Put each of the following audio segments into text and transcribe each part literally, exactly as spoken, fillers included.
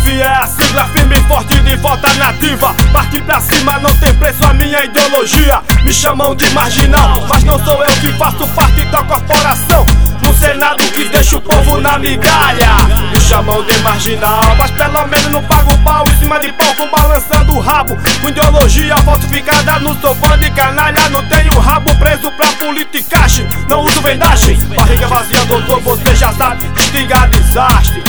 F é a sigla firme e forte de volta nativa. Partir pra cima não tem preço a minha ideologia. Me chamam de marginal, mas não sou eu que faço parte da corporação. No Senado que deixa o povo na migalha. Me chamam de marginal, mas pelo menos não pago pau em cima de porco balançando o rabo. Com ideologia falsificada, não sou bando de canalha. Não tenho rabo preso pra politicagem. Não uso vendagem, barriga vazia, doutor, você já sabe. Instigar desastre.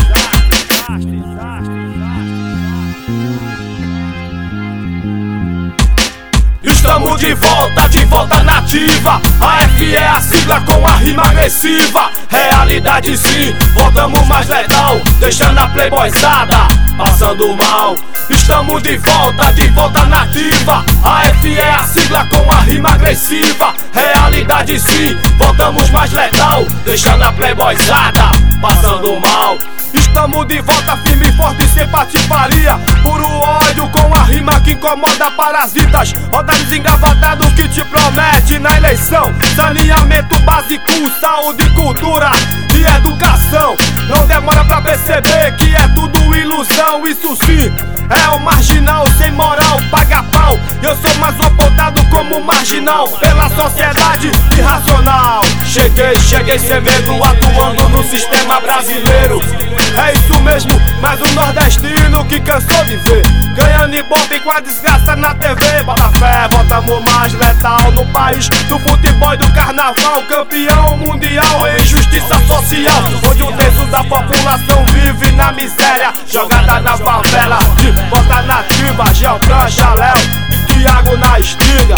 Estamos de volta, de volta nativa. A F é a sigla com a rima agressiva. Realidade sim, voltamos mais letal, deixando a playboyzada passando mal. Estamos de volta, de volta nativa. A F é a sigla com a rima agressiva. Realidade sim, voltamos mais letal, deixando a playboyzada passando mal. Estamos de volta firme e forte sem patifaria. Puro ódio com a rima que incomoda parasitas. Rodados engravatados que te promete na eleição. Saneamento básico, saúde, cultura e educação. Não demora pra perceber que é tudo ilusão. Isso sim, é um marginal sem moral, paga pau. Eu sou mais apontado como marginal pela sociedade irracional. Cheguei, cheguei sem medo, atuando no sistema brasileiro. É isso mesmo, mais um nordestino que cansou de ver ganhando ibope com a desgraça na T V. Bota fé, voltamos mais letal no país do futebol e do carnaval. Campeão mundial em justiça social, onde um terço da população vive na miséria, jogada na favela. De volta nativa, Geltran, Chaléu, Thiago na estiga.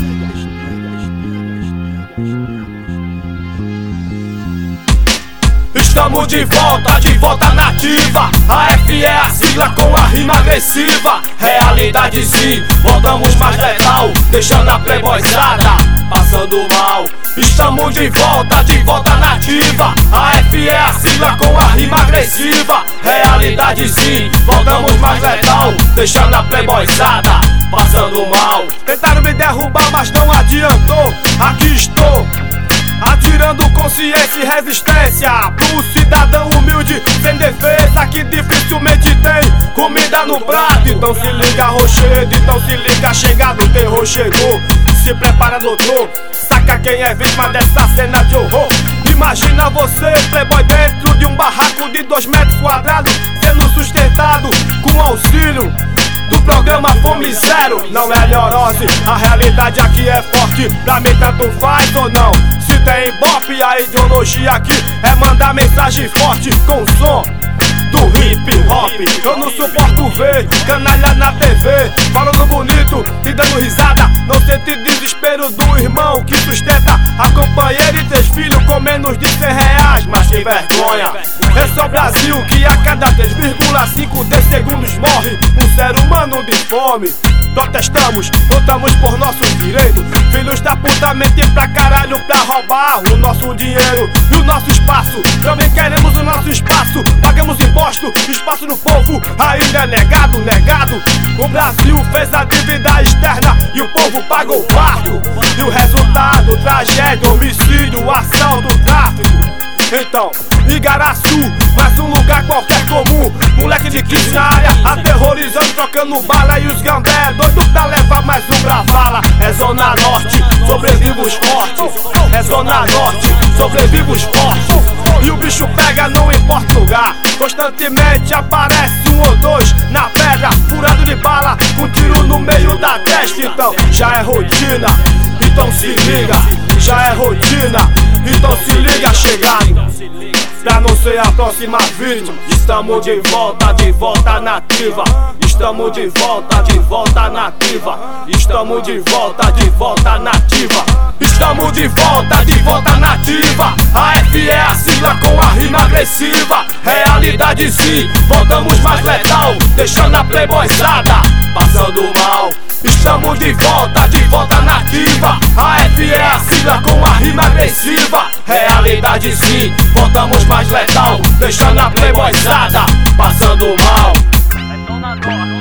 Estamos de volta, de volta nativa. A F é a sigla com a rima agressiva. Realidade sim, voltamos mais letal, deixando a playboyzada passando mal. Estamos de volta, de volta nativa. A F é a sigla com a rima agressiva. Realidade sim, voltamos mais letal, deixando a playboyzada passando mal. Tentaram me derrubar, mas não adiantou. Aqui estou, atirando consciência e resistência pro cidadão humilde sem defesa que dificilmente tem comida no prato. Então se liga, Rochedo, então se liga, chegado, o terror chegou. Se prepara, doutor, saca quem é vítima dessa cena de horror. Imagina você, playboy, dentro de um barraco de dois metros quadrados, sendo sustentado com auxílio do programa Fome Zero. Não é neurose, a realidade aqui é forte. Pra mim tanto faz ou não. Se tem ibope, a ideologia aqui é mandar mensagem forte com o som do hip hop. Eu não suporto ver canalha na T V falando bonito e dando risada. Não sente desespero do irmão que sustenta a companheira e três filhos com menos de cem reais. Mas que vergonha, é só o Brasil que a cada três vírgula cinco de segundos morre um ser humano de fome. Protestamos, lutamos por nossos direitos. Filhos da puta mentem pra caralho pra roubar o nosso dinheiro e o nosso espaço. Também queremos o nosso espaço. Pagamos imposto, espaço do povo ainda é negado, negado. O Brasil fez a dívida externa e o povo pagou o quarto. E o resultado, tragédia, homicídio, assalto, tráfico. Então, Igaraçu, mais um lugar qualquer comum. Moleque de quinze na área, aterrorizando, trocando bala. E os gambé, doido pra levar mais um pra vala. É Zona Norte, sobrevivos fortes. É Zona Norte, sobrevivos fortes. E o bicho pega, não importa o lugar. Constantemente aparece um ou dois na pedra, furado de bala, com tiro no meio da testa. Então, já é rotina, então se liga. Já é rotina, então se liga, chegado, pra não ser a próxima vítima. Estamos de volta, de volta nativa. Estamos de volta, de volta nativa. Estamos de volta, de volta nativa. Estamos de volta, de volta nativa. A F é a sigla com a rima agressiva. Realidade sim, voltamos mais letal, deixando a playboyzada passando mal. Estamos de volta, de volta nativa. A F é a sigla com a rima agressiva. Realidade sim, voltamos mais letal, deixando a playboyzada passando mal.